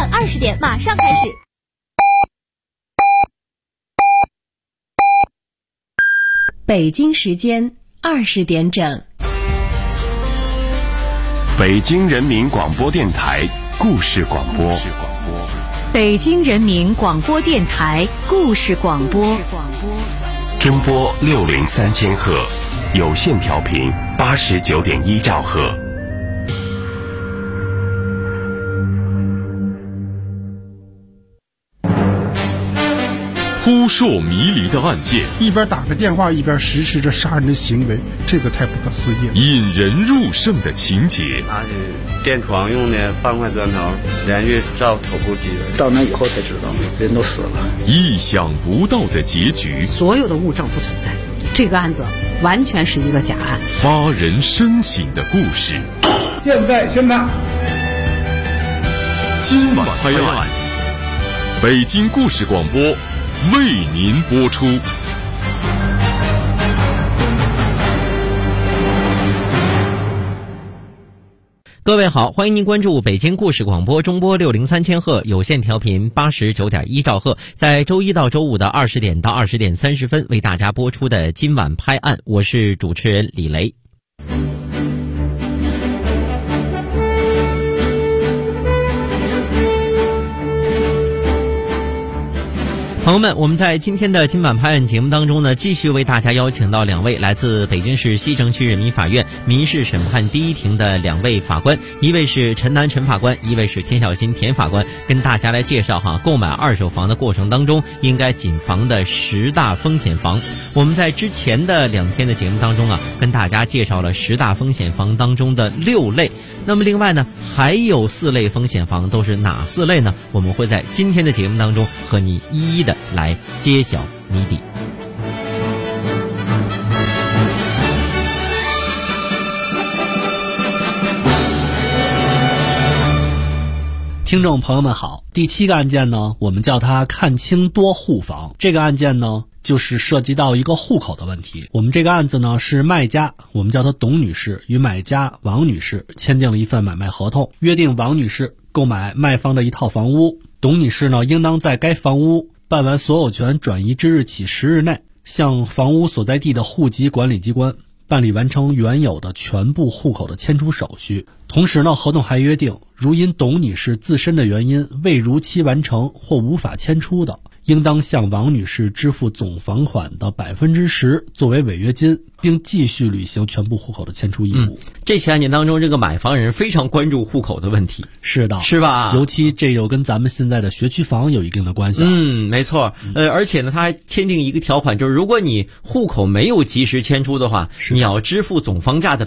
晚20点马上开始。 北京时间20点整。 北京人民广播电台故事广播。 北京人民广播电台故事广播。 中波603千赫，有线调频89.1兆赫。 扑朔迷离的案件， 一边打个电话一边实施着杀人的行为，这个太不可思议了。 引人入胜的情节， 拿着电床用的半块砖头连续照头部击人， 到那以后才知道人都死了。 意想不到的结局， 所有的物证不存在，这个案子完全是一个假案。 发人深省的故事， 现在宣判， 今晚拍案，北京故事广播为您播出。 各位好，欢迎您关注北京故事广播中波603千赫有线调频89.1兆赫，在周一到周五的20点到20点30分为大家播出的今晚拍案，我是主持人李雷。朋友们，我们在今天的今晚拍案节目当中呢，继续为大家邀请到2位来自北京市西城区人民法院民事审判第一庭的2位法官，一位是陈楠陈法官，一位是田小新田法官，跟大家来介绍购买二手房的过程当中应该谨防的10大风险房。我们在之前的2天的节目当中跟大家介绍了10大风险房当中的6类，那么另外呢还有4类风险房，都是哪4类呢？我们会在今天的节目当中和你一一的来揭晓谜底。 听众朋友们好，第7个案件呢，我们叫它看清多户房。这个案件呢，就是涉及到一个户口的问题。我们这个案子呢，是卖家，我们叫她董女士，与买家王女士签订了一份买卖合同，约定王女士购买卖方的一套房屋，董女士呢，应当在该房屋办完所有权转移之日起10日内，向房屋所在地的户籍管理机关办理完成原有的全部户口的迁出手续。同时呢，合同还约定，如因董女士自身的原因未如期完成或无法迁出的，应当向王女士支付总房款的10%作为违约金，并继续履行全部户口的迁出义务。 这起案件当中，这个买房人非常关注户口的问题。 是的， 是吧？ 尤其这又跟咱们现在的学区房有一定的关系。 没错。而且呢，他还签订一个条款，就是如果你户口没有及时迁出的话，你要支付总房价的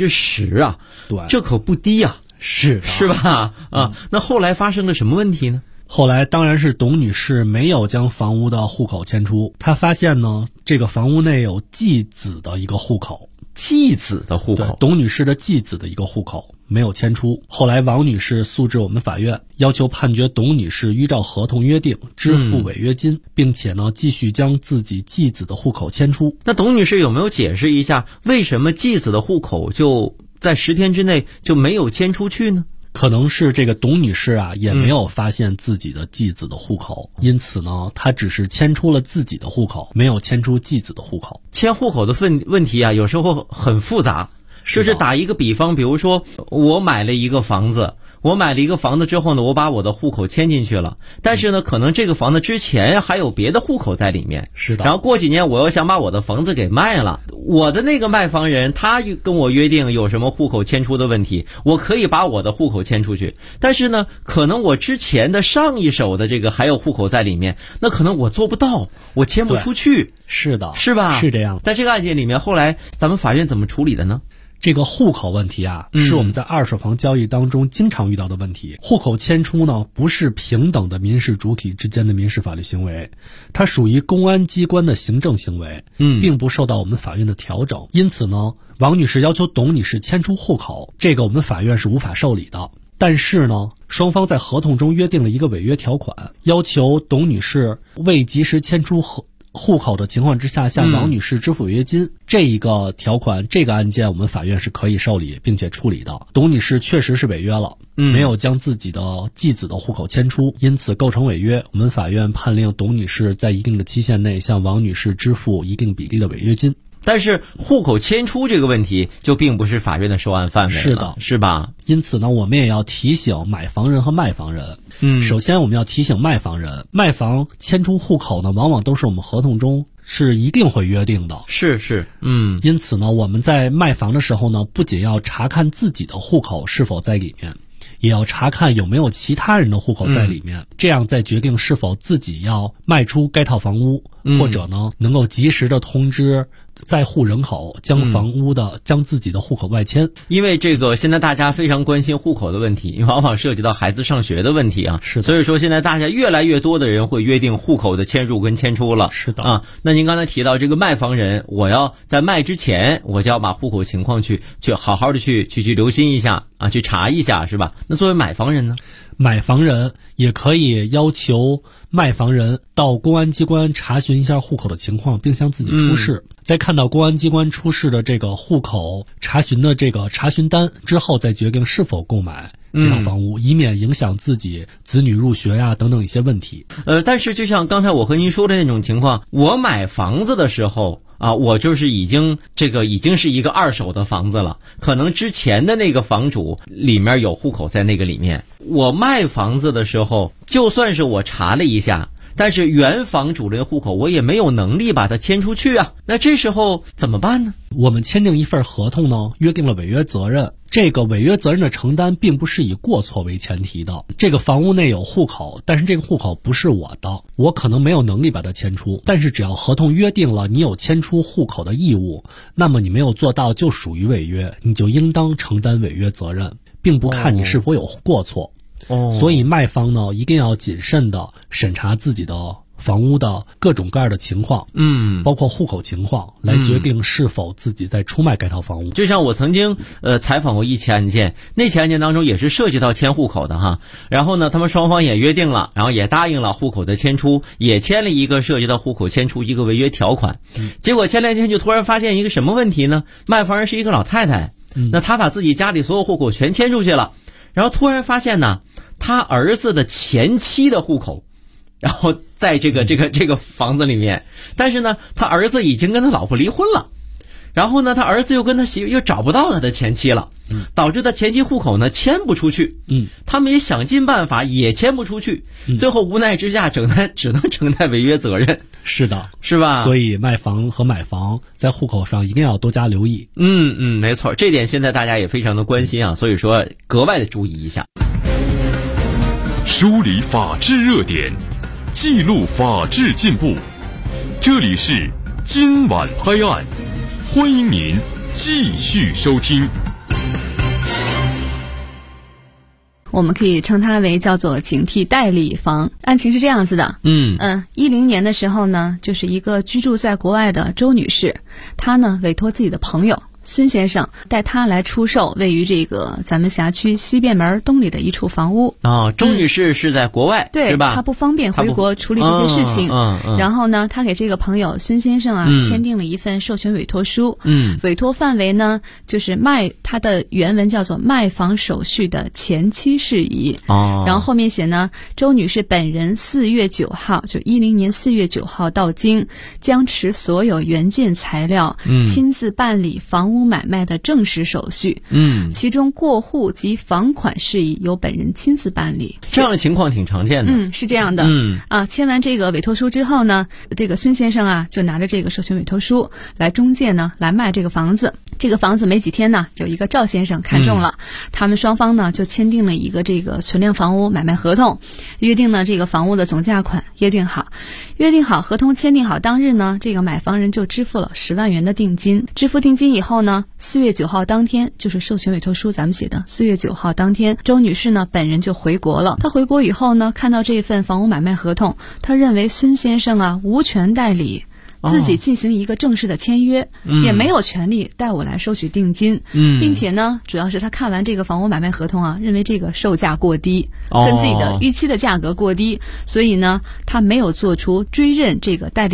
10%啊。 对， 这可不低啊。 是吧？那后来发生了什么问题呢？ 后来当然是董女士没有将房屋的户口迁出，她发现呢，这个房屋内有继子的一个户口。 继子的户口， 董女士的继子的一个户口没有迁出。后来王女士诉至我们法院，要求判决董女士依照合同约定支付违约金，并且呢继续将自己继子的户口迁出。 那董女士有没有解释一下，为什么继子的户口就在10天之内就没有迁出去呢？ 可能是这个董女士也没有发现自己的继子的户口，因此呢，她只是迁出了自己的户口，没有迁出继子的户口。 迁户口的问题有时候很复杂。就是打一个比方，比如说我买了一个房子之后呢，我把我的户口迁进去了，但是呢，可能这个房子之前还有别的户口在里面。 是的。 然后过几年我又想把我的房子给卖了，我的那个卖房人他跟我约定有什么户口迁出的问题，我可以把我的户口迁出去，但是呢，可能我之前的上一手的这个还有户口在里面，那可能我做不到，我迁不出去。 是的， 是吧？ 是这样。 在这个案件里面，后来咱们法院怎么处理的呢？ 这个户口问题是我们在二手房交易当中经常遇到的问题。户口迁出呢，不是平等的民事主体之间的民事法律行为，它属于公安机关的行政行为，并不受到我们法院的调整。因此呢，王女士要求董女士迁出户口，这个我们法院是无法受理的。但是呢，双方在合同中约定了一个违约条款，要求董女士未及时迁出户口的情况之下向王女士支付违约金，这一个条款，这个案件我们法院是可以受理并且处理的。董女士确实是违约了，没有将自己的继子的户口迁出，因此构成违约。我们法院判令董女士在一定的期限内向王女士支付一定比例的违约金。 但是户口迁出这个问题就并不是法院的受案范围了， 是的， 是吧？ 因此呢，我们也要提醒买房人和卖房人。首先我们要提醒卖房人，卖房迁出户口呢，往往都是我们合同中是一定会约定的。 是， 因此呢，我们在卖房的时候呢，不仅要查看自己的户口是否在里面，也要查看有没有其他人的户口在里面，这样再决定是否自己要卖出该套房屋，或者呢，能够及时的通知在户人口将自己的户口外迁。 因为这个现在大家非常关心户口的问题，因为往往涉及到孩子上学的问题啊， 是的。 所以说现在大家越来越多的人会约定户口的迁入跟迁出了。 是的啊，那您刚才提到这个卖房人，我要在卖之前，我就要把户口情况去好好的去留心一下啊，去查一下，是吧？那作为买房人呢？ 买房人也可以要求卖房人到公安机关查询一下户口的情况，并向自己出示。在看到公安机关出示的这个户口查询的这个查询单之后，再决定是否购买这套房屋，以免影响自己子女入学呀等等一些问题。 但是就像刚才我和您说的那种情况，我买房子的时候啊，我就是已经是一个二手的房子了，可能之前的那个房主里面有户口在那个里面。我卖房子的时候，就算是我查了一下，但是原房主的户口我也没有能力把它迁出去啊，那这时候怎么办呢？ 我们签订一份合同呢，约定了违约责任。这个违约责任的承担并不是以过错为前提的。这个房屋内有户口，但是这个户口不是我的，我可能没有能力把它迁出，但是只要合同约定了你有迁出户口的义务，那么你没有做到就属于违约，你就应当承担违约责任，并不看你是否有过错。所以卖方呢，一定要谨慎的审查自己的房屋的各种各样的情况，包括户口情况，来决定是否自己在出卖该套房屋。 就像我曾经采访过一起案件，那起案件当中也是涉及到迁户口的哈，然后呢，他们双方也约定了，然后也答应了户口的迁出，也签了一个涉及到户口迁出一个违约条款。结果签来签去，突然发现一个什么问题呢？卖房人是一个老太太，那她把自己家里所有户口全迁出去了，然后突然发现呢，他儿子的前妻的户口，然后在这个房子里面，但是呢，他儿子已经跟他老婆离婚了，然后呢，他儿子又跟他媳妇又找不到他的前妻了，导致他前妻户口呢迁不出去，他们也想尽办法也迁不出去，最后无奈之下只能承担违约责任。 是的， 是吧？ 所以卖房和买房在户口上一定要多加留意。 没错，这点现在大家也非常的关心啊，所以说格外的注意一下。 梳理法治热点，记录法治进步，这里是今晚拍案，欢迎您继续收听。 我们可以称它为叫做警惕代理房。案情是这样子的，10年的时候呢，就是一个居住在国外的周女士，她呢委托自己的朋友孙先生带他来出售位于这个咱们辖区西便门东里的一处房屋。 周女士是在国外， 对， 是吧？ 她不方便回国处理这些事情。然后呢，她给这个朋友孙先生签订了一份授权委托书。委托范围呢，就是它的原文叫做卖房手续的前期事宜。然后后面写呢，周女士本人4月9号，就10年4月9号到京，将持所有原件材料，亲自办理房屋买卖的正式手续，其中过户及房款事宜由本人亲自办理。 这样的情况挺常见的。 是这样的。签完这个委托书之后呢，这个孙先生就拿着这个授权委托书来中介呢来卖这个房子。这个房子没几天呢，有一个赵先生看中了，他们双方呢就签订了一个这个存量房屋买卖合同，约定呢这个房屋的总价款约定好，合同签订好当日呢，这个买房人就支付了10万元的定金。支付定金以后呢，4月9号当天，就是授权委托书咱们写的4月9号当天，周女士呢本人就回国了。她回国以后呢，看到这份房屋买卖合同，她认为孙先生无权代理，自己进行一个正式的签约，也没有权利代我来收取定金，并且呢，主要是他看完这个房屋买卖合同认为这个售价过低，跟自己的预期的价格过低，所以呢，他没有做出追认这个代理人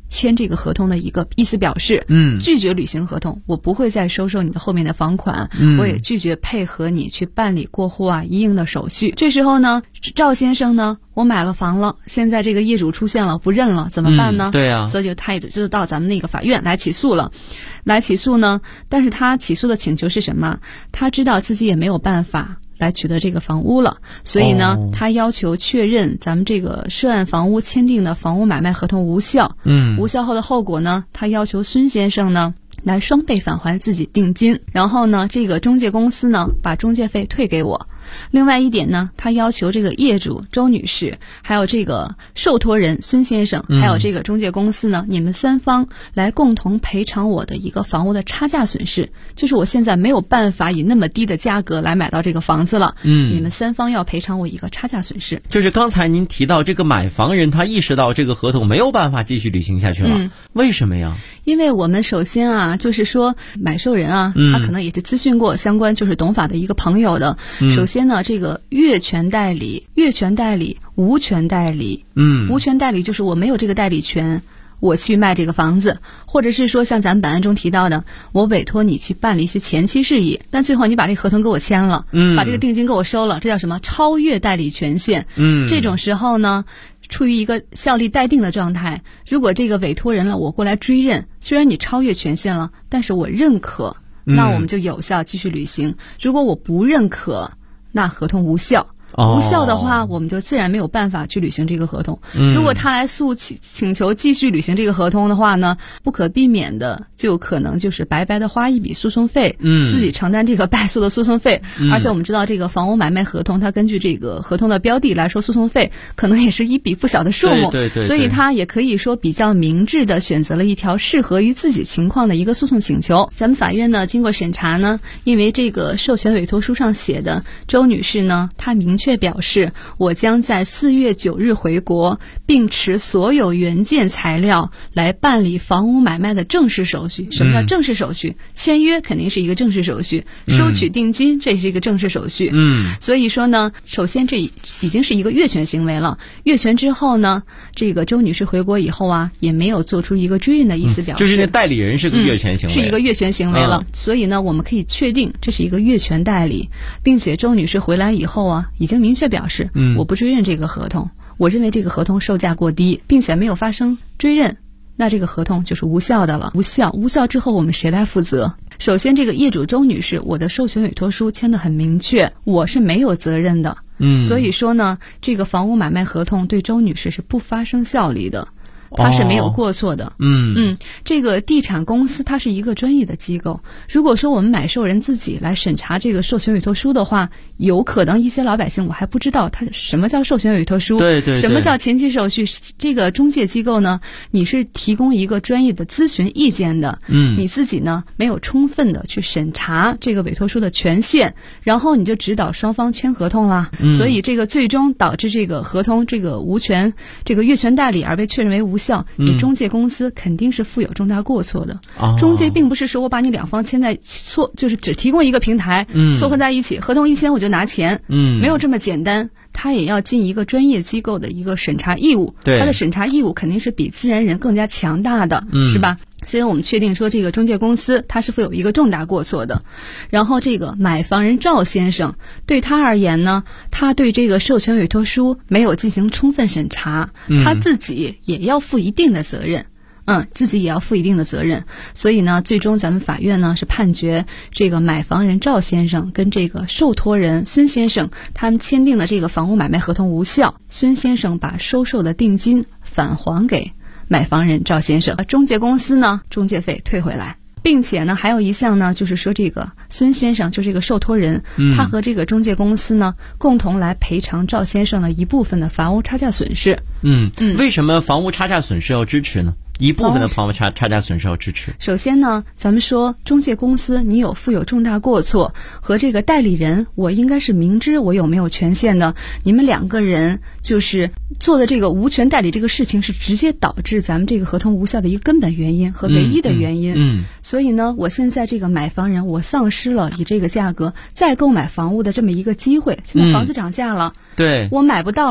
签这个合同的一个意思表示，拒绝履行合同，我不会再收受你的后面的房款，我也拒绝配合你去办理过户啊一应的手续。这时候呢，赵先生呢，我买了房了，现在这个业主出现了不认了，怎么办呢？ 对啊， 所以他也就到咱们那个法院来起诉了。来起诉呢，但是他起诉的请求是什么？他知道自己也没有办法来取得这个房屋了，所以呢，他要求确认咱们这个涉案房屋签订的房屋买卖合同无效。无效后的后果呢，他要求孙先生呢来双倍返还自己定金，然后呢，这个中介公司呢把中介费退给我。另外一点呢，他要求这个业主周女士，还有这个受托人孙先生，还有这个中介公司呢，你们三方来共同赔偿我的一个房屋的差价损失，就是我现在没有办法以那么低的价格来买到这个房子了，你们三方要赔偿我一个差价损失。 就是刚才您提到这个买房人他意识到这个合同没有办法继续履行下去了，为什么呀？ 因为我们首先啊，就是说买受人啊，他可能也是咨询过相关就是懂法的一个朋友的。首先呢，这个越权代理、无权代理，无权代理就是我没有这个代理权，我去卖这个房子，或者是说像咱们本案中提到的，我委托你去办理一些前期事宜，但最后你把这个合同给我签了，把这个定金给我收了，这叫什么？超越代理权限。这种时候呢，处于一个效力待定的状态。如果这个委托人了，我过来追认，虽然你超越权限了，但是我认可，那我们就有效继续履行。如果我不认可，那合同无效。无效的话，我们就自然没有办法去履行这个合同。如果他来请求继续履行这个合同的话呢，不可避免的就可能就是白白的花一笔诉讼费，自己承担这个败诉的诉讼费。而且我们知道这个房屋买卖合同，它根据这个合同的标的来说，诉讼费可能也是一笔不小的数目。 对， 所以他也可以说比较明智的选择了一条适合于自己情况的一个诉讼请求。咱们法院呢经过审查呢，因为这个授权委托书上写的周女士呢，她明确表示我将在4月9日回国，并持所有原件材料来办理房屋买卖的正式手续。什么叫正式手续？签约肯定是一个正式手续，收取定金这也是一个正式手续。所以说呢，首先这已经是一个越权行为了。越权之后呢，这个周女士回国以后啊，也没有做出一个追认的意思表示， 就是那代理人是个越权行为， 是一个越权行为了。所以呢，我们可以确定这是一个越权代理，并且周女士回来以后啊，已经明确表示，我不追认这个合同，我认为这个合同售价过低，并且没有发生追认，那这个合同就是无效的了。无效之后我们谁来负责？首先这个业主周女士，我的授权委托书签得很明确，我是没有责任的。所以说呢，这个房屋买卖合同对周女士是不发生效力的，它是没有过错的。这个地产公司它是一个专业的机构，如果说我们买受人自己来审查这个授权委托书的话，有可能一些老百姓我还不知道它什么叫授权委托书， 对， 什么叫前期手续。这个中介机构呢，你是提供一个专业的咨询意见的，你自己呢没有充分的去审查这个委托书的权限，然后你就指导双方签合同啦，所以这个最终导致这个合同这个无权这个越权代理而被确认为无效，你中介公司肯定是负有重大过错的。中介并不是说我把你两方签在就是只提供一个平台，撮合在一起，合同一签我就拿钱，没有这么简单。他也要尽一个专业机构的一个审查义务，他的审查义务肯定是比自然人更加强大的，是吧？所以我们确定说这个中介公司它是负有一个重大过错的。然后这个买房人赵先生，对他而言呢，他对这个授权委托书没有进行充分审查，他自己也要负一定的责任。自己也要负一定的责任。所以呢，最终咱们法院呢是判决这个买房人赵先生跟这个受托人孙先生他们签订的这个房屋买卖合同无效，孙先生把收受的定金返还给买房人赵先生，中介公司呢中介费退回来。并且呢，还有一项呢，就是说这个孙先生，就这个受托人，他和这个中介公司呢，共同来赔偿赵先生的一部分的房屋差价损失。 为什么房屋差价损失要支持呢？一部分的房屋差价损失要支持。 首先呢，咱们说中介公司你有负有重大过错，和这个代理人我应该是明知我有没有权限的，你们两个人就是做的这个无权代理这个事情是直接导致咱们这个合同无效的一个根本原因和唯一的原因。所以呢，我现在这个买房人我丧失了以这个价格再购买房屋的这么一个机会。现在房子涨价了， 对， 我买不到了，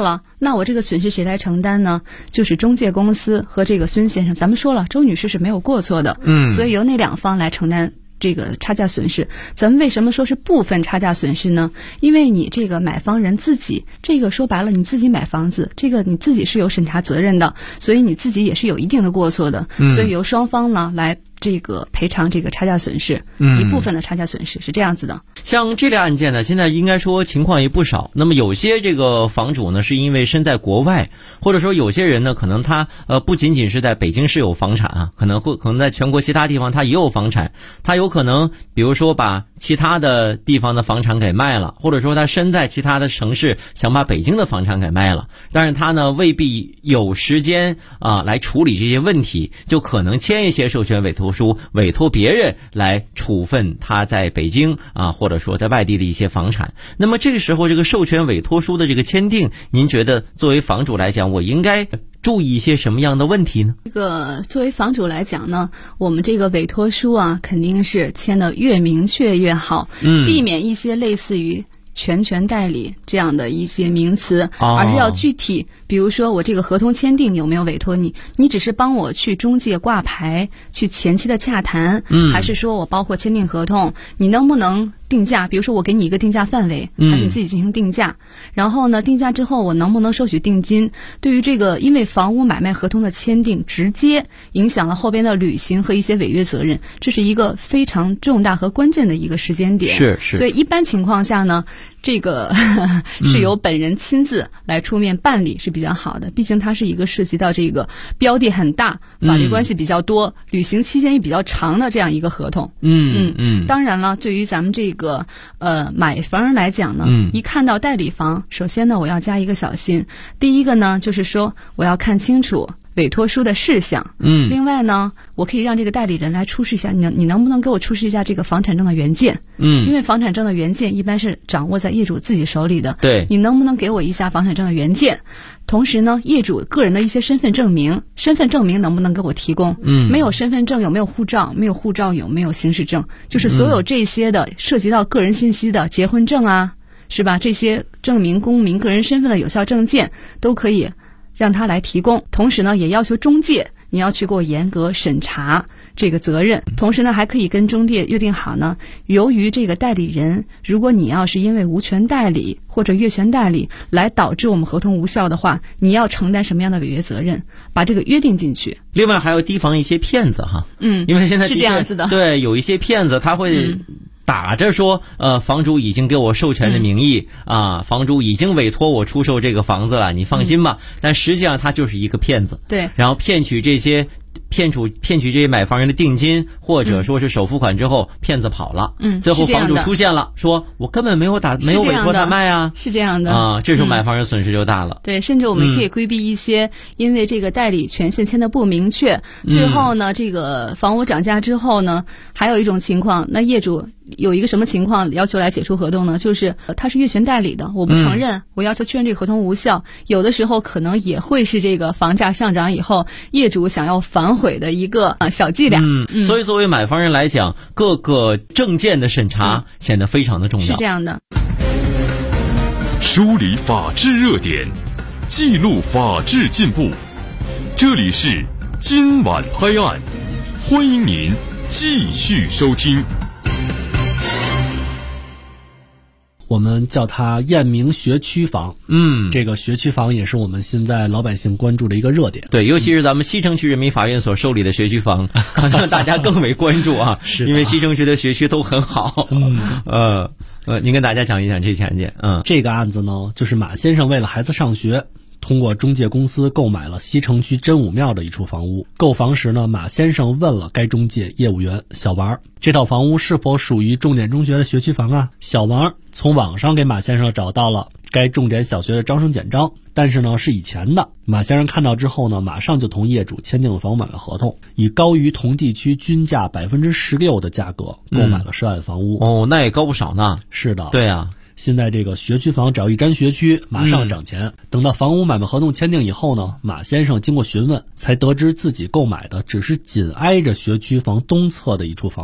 那我这个损失谁来承担呢？就是中介公司和这个孙先生。咱们说了，周女士是没有过错的，所以由那两方来承担这个差价损失。咱们为什么说是部分差价损失呢？因为你这个买房人自己，这个说白了，你自己买房子，这个你自己是有审查责任的，所以你自己也是有一定的过错的，所以由双方呢来这个赔偿这个差价损失，一部分的差价损失是这样子的。 像这类案件呢，现在应该说情况也不少。那么有些这个房主呢，是因为身在国外，或者说有些人呢，可能他不仅仅是在北京市有房产啊，可能在全国其他地方他也有房产，他有可能比如说把其他的地方的房产给卖了，或者说他身在其他的城市想把北京的房产给卖了，但是他呢未必有时间来处理这些问题，就可能签一些授权委托书，委托别人来处分他在北京或者说在外地的一些房产。那么这个时候这个授权委托书的这个签订，您觉得作为房主来讲，我应该注意一些什么样的问题呢？ 这个作为房主来讲呢，我们这个委托书肯定是签的越明确越好，避免一些类似于全权代理这样的一些名词，而是要具体。比如说我这个合同签订有没有委托你，你只是帮我去中介挂牌，去前期的洽谈，还是说我包括签订合同，你能不能定价？比如说我给你一个定价范围，还是你自己进行定价？然后呢，定价之后我能不能收取定金？对于这个，因为房屋买卖合同的签订直接影响了后边的履行和一些违约责任，这是一个非常重大和关键的一个时间点。 是。 所以一般情况下呢，这个是由本人亲自来出面办理是比较好的，毕竟它是一个涉及到这个标的很大、法律关系比较多、履行期间也比较长的这样一个合同。当然了，对于咱们这个买房人来讲呢，一看到代理房，首先呢我要加一个小心。第一个呢就是说我要看清楚委托书的事项。另外呢，我可以让这个代理人来出示一下，你能不能给我出示一下这个房产证的原件？因为房产证的原件一般是掌握在业主自己手里的。 对， 你能不能给我一下房产证的原件？同时呢，业主个人的一些身份证明能不能给我提供？没有身份证有没有护照？没有护照有没有行驶证？就是所有这些的涉及到个人信息的结婚证是吧？这些证明公民个人身份的有效证件都可以让他来提供。同时呢，也要求中介你要去给我严格审查这个责任。同时呢，还可以跟中介约定好呢，由于这个代理人，如果你要是因为无权代理或者越权代理来导致我们合同无效的话，你要承担什么样的违约责任，把这个约定进去。 另外还要提防一些骗子因为现在是这样子的， 对，有一些骗子他会打着说房主已经给我授权的名义房主已经委托我出售这个房子了，你放心吧。但实际上他就是一个骗子， 对， 然后骗取这些买房人的定金或者说是首付款之后，骗子跑了，最后房主出现了，说我根本没有委托他卖是这样的这时候买房人损失就大了。 对，甚至我们可以规避一些因为这个代理权限签的不明确，最后呢这个房屋涨价之后呢，还有一种情况，那业主有一个什么情况要求来解除合同呢？就是他是越权代理的，我不承认，我要求确认这个合同无效。有的时候可能也会是这个房价上涨以后，业主想要反悔的一个小伎俩。 所以作为买房人来讲，各个证件的审查显得非常的重要。 是这样的。 梳理法治热点，记录法治进步。这里是今晚拍案，欢迎您继续收听。 我们叫它验明学区房。这个学区房也是我们现在老百姓关注的一个热点。 对，尤其是咱们西城区人民法院所受理的学区房，可能大家更为关注是因为西城区的学区都很好。您跟大家讲一讲这起案件。 这个案子呢，就是马先生为了孩子上学，通过中介公司购买了西城区真武庙的一处房屋。购房时呢，马先生问了该中介业务员小王，这套房屋是否属于重点中学的学区房小王从网上给马先生找到了该重点小学的招生简章，但是呢是以前的。马先生看到之后呢，马上就同业主签订了房屋买卖合同，以高于同地区均价16%的价格购买了涉案房屋。 那也高不少呢。 是的， 对啊。 现在这个学区房只要一沾学区，马上涨钱。等到房屋买卖合同签订以后呢，马先生经过询问，才得知自己购买的只是紧挨着学区房东侧的一处房屋。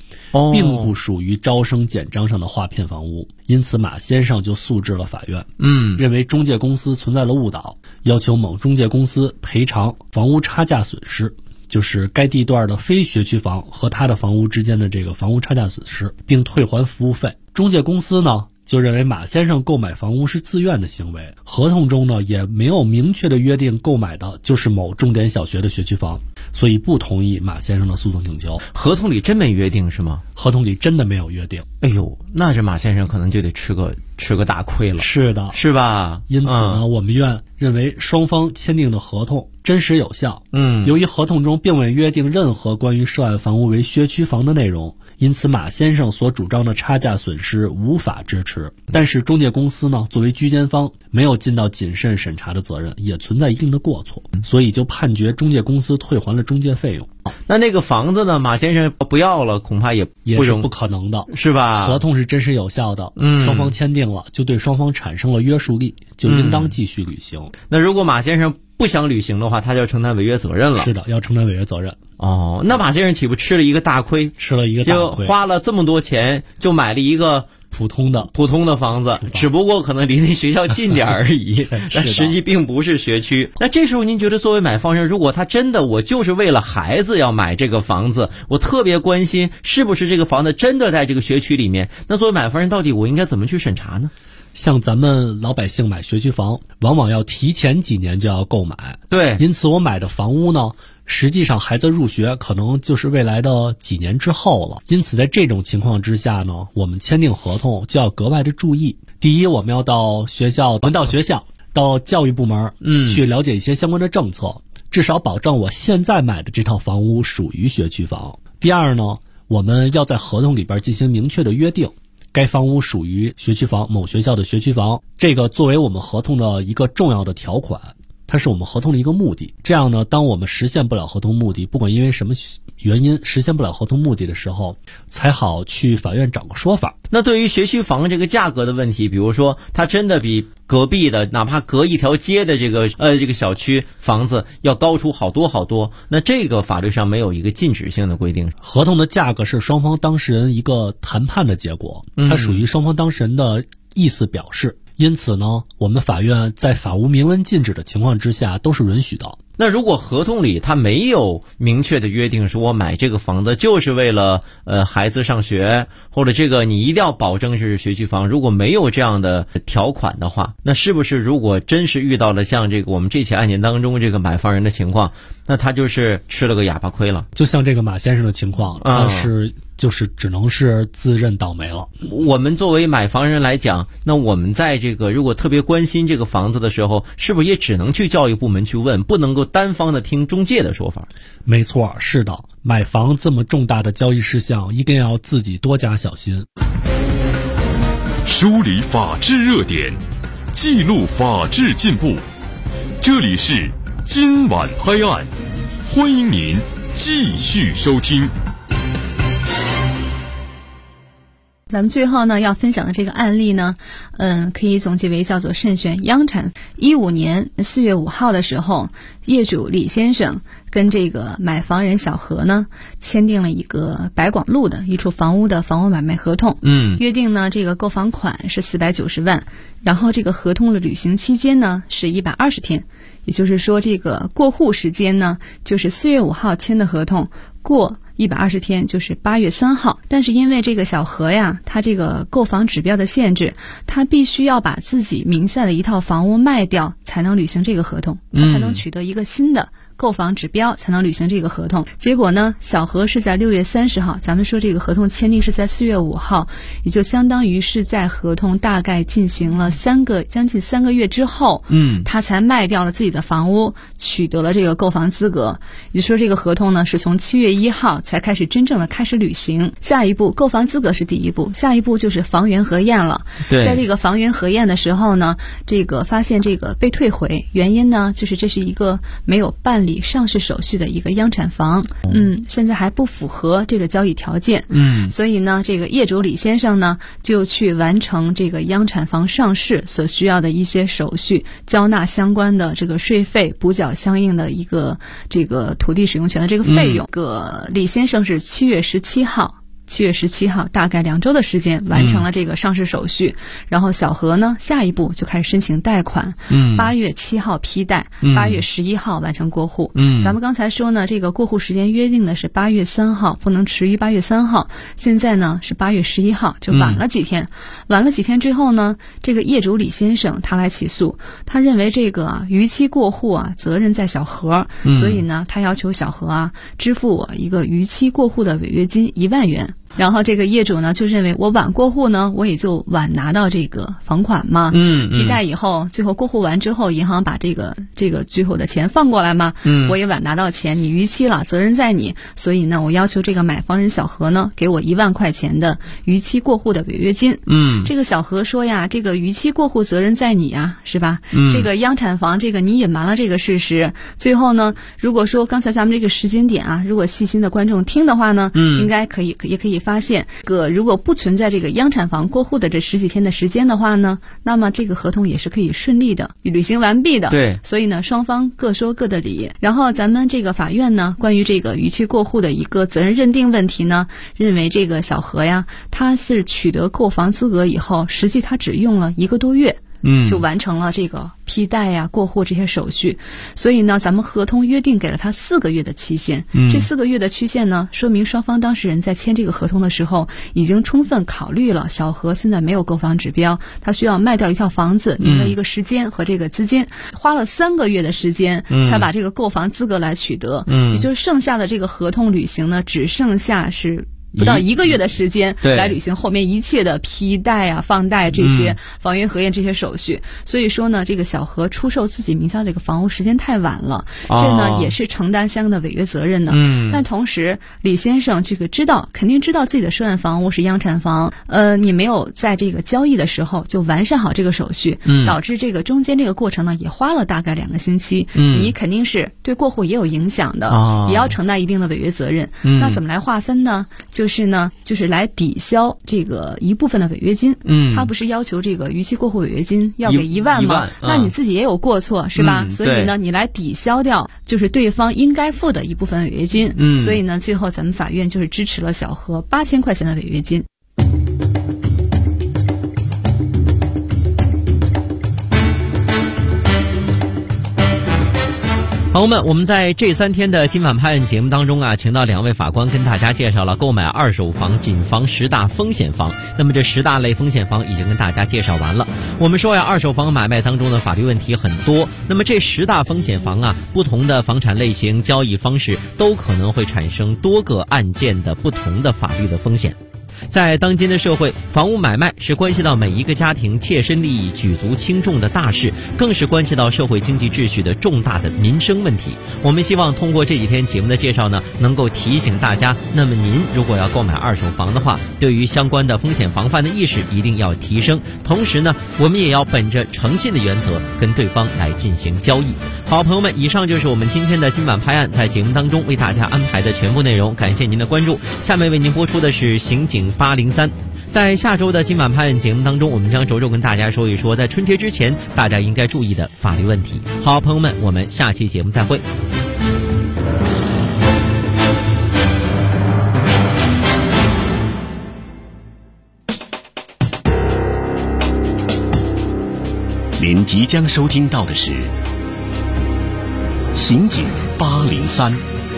并不属于招生简章上的划片房屋，因此马先生就诉至了法院，认为中介公司存在了误导，要求某中介公司赔偿房屋差价损失，就是该地段的非学区房和他的房屋之间的这个房屋差价损失，并退还服务费。中介公司呢就认为马先生购买房屋是自愿的行为，合同中呢也没有明确的约定购买的就是某重点小学的学区房，所以不同意马先生的诉讼请求。 合同里真没约定是吗？ 合同里真的没有约定。 哎呦，那这马先生可能就得吃个大亏了。 是的， 是吧？ 因此呢，我们院认为双方签订的合同真实有效。由于合同中并未约定任何关于涉案房屋为学区房的内容，因此马先生所主张的差价损失无法支持。但是中介公司呢，作为居间方没有尽到谨慎审查的责任，也存在一定的过错，所以就判决中介公司退还了中介费用。 那个房子呢，马先生不要了，恐怕也是不可能的， 是吧？ 合同是真实有效的，双方签订了，就对双方产生了约束力，就应当继续履行。 那如果马先生不想履行的话，他就要承担违约责任了。 是的，要承担违约责任。 那马先生岂不吃了一个大亏？ 吃了一个大亏， 就花了这么多钱就买了一个普通的房子，只不过可能离那学校近点而已，但实际并不是学区。那这时候您觉得作为买方人，如果他真的我就是为了孩子要买这个房子，我特别关心是不是这个房子真的在这个学区里面，那作为买方人到底我应该怎么去审查呢？ 像咱们老百姓买学区房，往往要提前几年就要购买。 对， 因此我买的房屋呢，实际上孩子入学可能就是未来的几年之后了。因此在这种情况之下呢，我们签订合同就要格外的注意。第一，我们要到学校到教育部门去了解一些相关的政策，至少保证我现在买的这套房屋属于学区房。第二呢，我们要在合同里边进行明确的约定，该房屋属于学区房，某学校的学区房，这个作为我们合同的一个重要的条款，它是我们合同的一个目的。这样呢，当我们实现不了合同目的，不管因为什么原因实现不了合同目的的时候，才好去法院找个说法。 那对于学区房这个价格的问题，比如说它真的比隔壁的哪怕隔一条街的这个小区房子要高出好多，那这个法律上没有一个禁止性的规定。 合同的价格是双方当事人一个谈判的结果，它属于双方当事人的意思表示。因此呢，我们法院在法无明文禁止的情况之下都是允许的。 那如果合同里他没有明确的约定说我买这个房子就是为了孩子上学，或者这个你一定要保证是学区房，如果没有这样的条款的话，那是不是如果真是遇到了像这个我们这起案件当中这个买房人的情况，那他就是吃了个哑巴亏了？ 就像这个马先生的情况，他是就是只能是自认倒霉了。 我们作为买房人来讲，那我们在这个如果特别关心这个房子的时候，是不是也只能去教育部门去问，不能够单方的听中介的说法？ 没错，是的，买房这么重大的交易事项，一定要自己多加小心。 梳理法治热点，记录法治进步，这里是今晚拍案，欢迎您继续收听。 咱们最后呢要分享的这个案例呢，可以总结为叫做慎选央产。15年4月5号的时候，业主李先生跟这个买房人小何呢签订了一个白广路的一处房屋的房屋买卖合同。约定呢这个购房款是490万，然后这个合同的履行期间呢是120天，也就是说这个过户时间呢就是4月5号签的合同，过120天就是8月3号。但是因为这个小何呀，他这个购房指标的限制，他必须要把自己名下的一套房屋卖掉才能履行这个合同，他才能取得一个新的购房指标，才能履行这个合同。结果呢，小何是在6月30号，咱们说这个合同签订是在4月5号，也就相当于是在合同大概进行了将近3个月之后，他才卖掉了自己的房屋，取得了这个购房资格。也就是说这个合同呢是从7月1号才开始真正的开始履行。下一步购房资格是第一步，下一步就是房源核验了。在这个房源核验的时候呢，这个发现这个被退回，原因呢就是这是一个没有办理上市手续的一个央产房，现在还不符合这个交易条件，所以呢这个业主李先生呢就去完成这个央产房上市所需要的一些手续，交纳相关的这个税费，补缴相应的一个这个土地使用权的这个费用。李先生是7月17号 7月17号，大概2周的时间完成了这个上市手续。然后小何呢，下一步就开始申请贷款。8月7号批贷，8月11号完成过户。咱们刚才说呢，这个过户时间约定的是8月3号，不能迟于8月3号。现在呢是8月11号，就晚了几天。晚了几天之后呢，这个业主李先生他来起诉，他认为这个逾期过户责任在小何，所以呢他要求小何支付我一个逾期过户的违约金1万元。然后这个业主呢就认为我晚过户呢，我也就晚拿到这个房款嘛。批贷以后，最后过户完之后，银行把这个最后的钱放过来嘛。我也晚拿到钱，你逾期了，责任在你。所以呢，我要求这个买房人小何呢，给我1万块钱的逾期过户的违约金。这个小何说呀，这个逾期过户责任在你呀，是吧？这个央产房这个你隐瞒了这个事实。最后呢，如果说刚才咱们这个时间点如果细心的观众听的话呢，应该也可以发现，如果不存在这个央产房过户的这10几天的时间的话呢，那么这个合同也是可以顺利的履行完毕的。 对， 所以呢，双方各说各的理。然后咱们这个法院呢，关于这个逾期过户的一个责任认定问题呢，认为这个小何呀，他是取得购房资格以后，实际他只用了1个多月。就完成了这个批贷过户这些手续。所以呢，咱们合同约定给了他4个月的期限。这4个月的期限呢，说明双方当事人在签这个合同的时候，已经充分考虑了小何现在没有购房指标，他需要卖掉一套房子，赢了一个时间和这个资金，花了3个月的时间才把这个购房资格来取得。也就是剩下的这个合同履行呢，只剩下是不到1个月的时间来履行后面一切的批贷放贷这些房源核验这些手续。所以说呢，这个小何出售自己名下的这个房屋时间太晚了，这呢也是承担相应的违约责任的。但同时李先生这个肯定知道自己的涉案房屋是央产房，你没有在这个交易的时候就完善好这个手续，导致这个中间这个过程呢也花了大概2个星期，你肯定是对过户也有影响的，也要承担一定的违约责任。那怎么来划分呢？就是来抵消这个一部分的违约金。他不是要求这个逾期过户违约金要给1万吗？那你自己也有过错是吧？所以呢，你来抵消掉就是对方应该付的一部分违约金。所以呢，最后咱们法院就是支持了小何8000块钱的违约金。 朋友们，我们在这3天的今晚拍案节目当中请到2位法官跟大家介绍了购买二手房谨防10大风险房。那么这10大类风险房已经跟大家介绍完了。我们说二手房买卖当中的法律问题很多，那么这10大风险房不同的房产类型、交易方式都可能会产生多个案件的不同的法律的风险。在当今的社会，房屋买卖是关系到每一个家庭切身利益、举足轻重的大事，更是关系到社会经济秩序的重大的民生问题。我们希望通过这几天节目的介绍呢，能够提醒大家，那么您如果要购买二手房的话，对于相关的风险防范的意识一定要提升。同时呢，我们也要本着诚信的原则跟对方来进行交易。好，朋友们，以上就是我们今天的今晚拍案在节目当中为大家安排的全部内容，感谢您的关注。下面为您播出的是刑警803。在下周的今晚拍案节目当中，我们将着重跟大家说一说在春节之前大家应该注意的法律问题。好，朋友们，我们下期节目再会。 您即将收听到的是刑警803。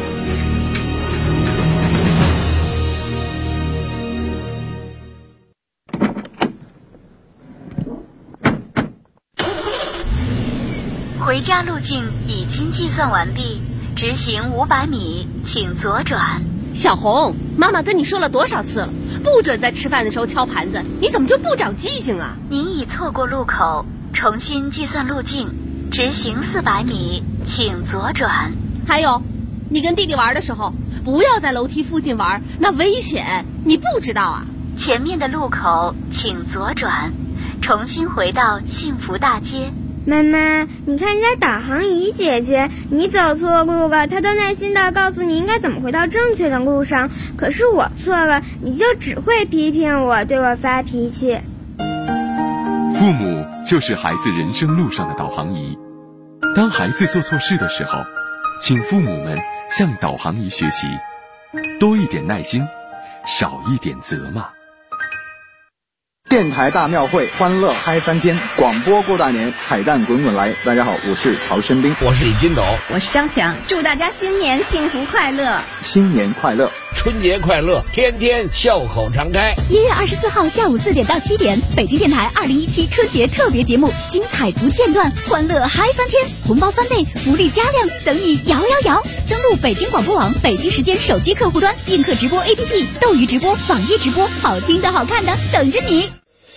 回家路径已经计算完毕，直行500米，请左转。 小红，妈妈跟你说了多少次了，不准在吃饭的时候敲盘子，你怎么就不长记性啊？ 您已错过路口，重新计算路径，直行400米，请左转。 还有，你跟弟弟玩的时候，不要在楼梯附近玩，那危险，你不知道啊？ 前面的路口请左转，重新回到幸福大街。 妈妈，你看人家导航仪姐姐，你走错路了，她都耐心地告诉你应该怎么回到正确的路上，可是我错了，你就只会批评我，对我发脾气。 父母就是孩子人生路上的导航仪，当孩子做错事的时候，请父母们向导航仪学习，多一点耐心， 少一点责骂。 电台大庙会，欢乐嗨翻天，广播过大年，彩蛋滚滚来。大家好，我是曹轩宾， 我是李金斗， 我是张强，祝大家新年幸福快乐， 新年快乐， 春节快乐，天天笑口常开。 1月24号下午4点到7点，北京电台2017春节特别节目，精彩不间断，欢乐嗨翻天，红包翻倍，福利加量，等你摇摇摇！登录北京广播网北京时间手机客户端、映客直播 APP、斗鱼直播、网页直播，好听的好看的等着你。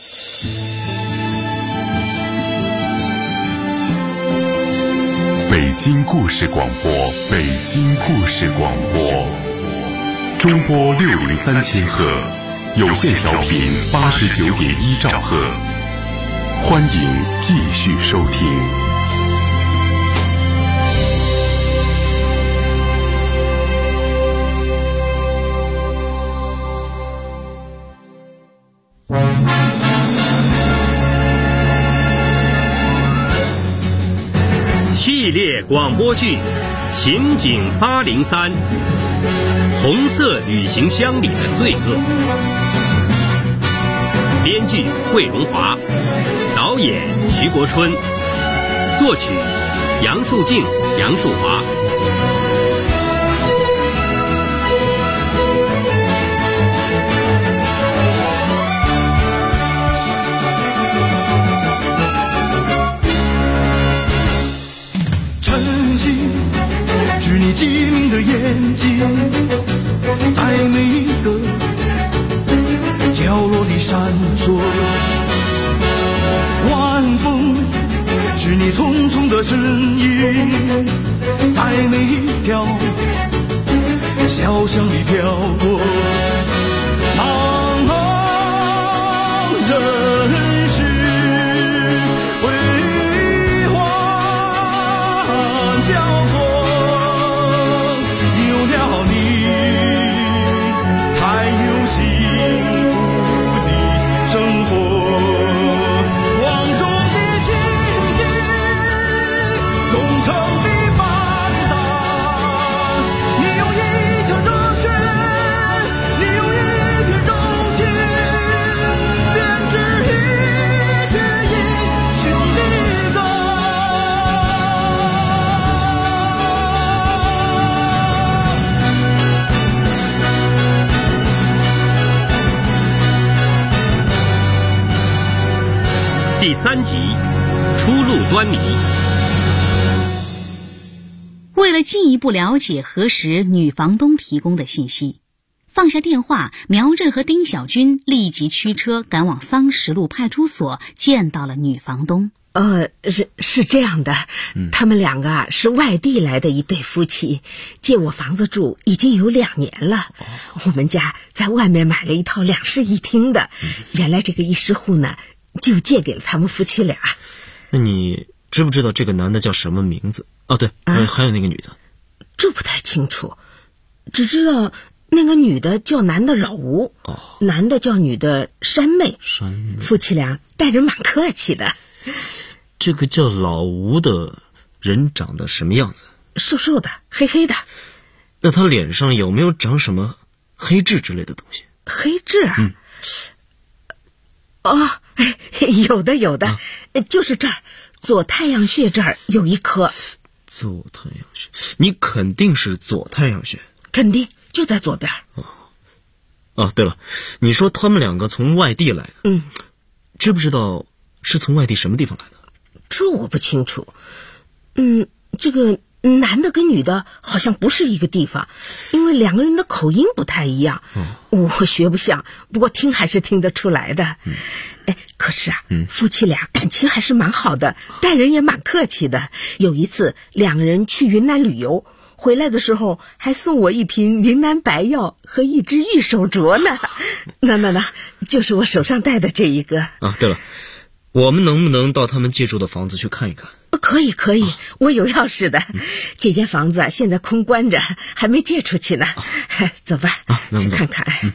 北京故事广播，北京故事广播，中波603千赫，有线调频89.1兆赫，欢迎继续收听。 系列广播剧《刑警803》，红色旅行箱里的罪恶。编剧桂荣华，导演徐国春，作曲杨树静、杨树华。 是你机敏的眼睛，在每一个角落里闪烁。晚风是你匆匆的身影，在每一条小巷里飘过。茫茫人世为欢交错。 第3集，初露端倪。 为了进一步了解核实女房东提供的信息，放下电话，苗振和丁小军立即驱车赶往桑石路派出所，见到了女房东。 是这样的，他们两个是外地来的一对夫妻，借我房子住已经有2年了。我们家在外面买了一套2室1厅的，原来这个1室户呢就借给了他们夫妻俩。 那你知不知道这个男的叫什么名字？哦，对，还有那个女的。 这不太清楚，只知道那个女的叫男的老吴，男的叫女的山妹。夫妻俩待人蛮客气的。 这个叫老吴的人长得什么样子？ 瘦瘦的，黑黑的。 那他脸上有没有长什么黑痣之类的东西？ 黑痣啊？有的，就是这儿，左太阳穴这儿有1颗。 左太阳穴，你肯定是左太阳穴？ 肯定，就在左边。 对了，你说他们两个从外地来的，知不知道是从外地什么地方来的？ 这我不清楚。这个男的跟女的好像不是一个地方，因为2个人的口音不太一样。我学不像，不过听还是听得出来的。可是夫妻俩感情还是蛮好的，待人也蛮客气的。有一次2个人去云南旅游，回来的时候还送我1瓶云南白药和1只玉手镯呢。那就是我手上戴的这一个。 对了，我们能不能到他们借住的房子去看一看？ 可以，我有钥匙的。这间房子现在空关着，还没借出去呢。走吧，去看看。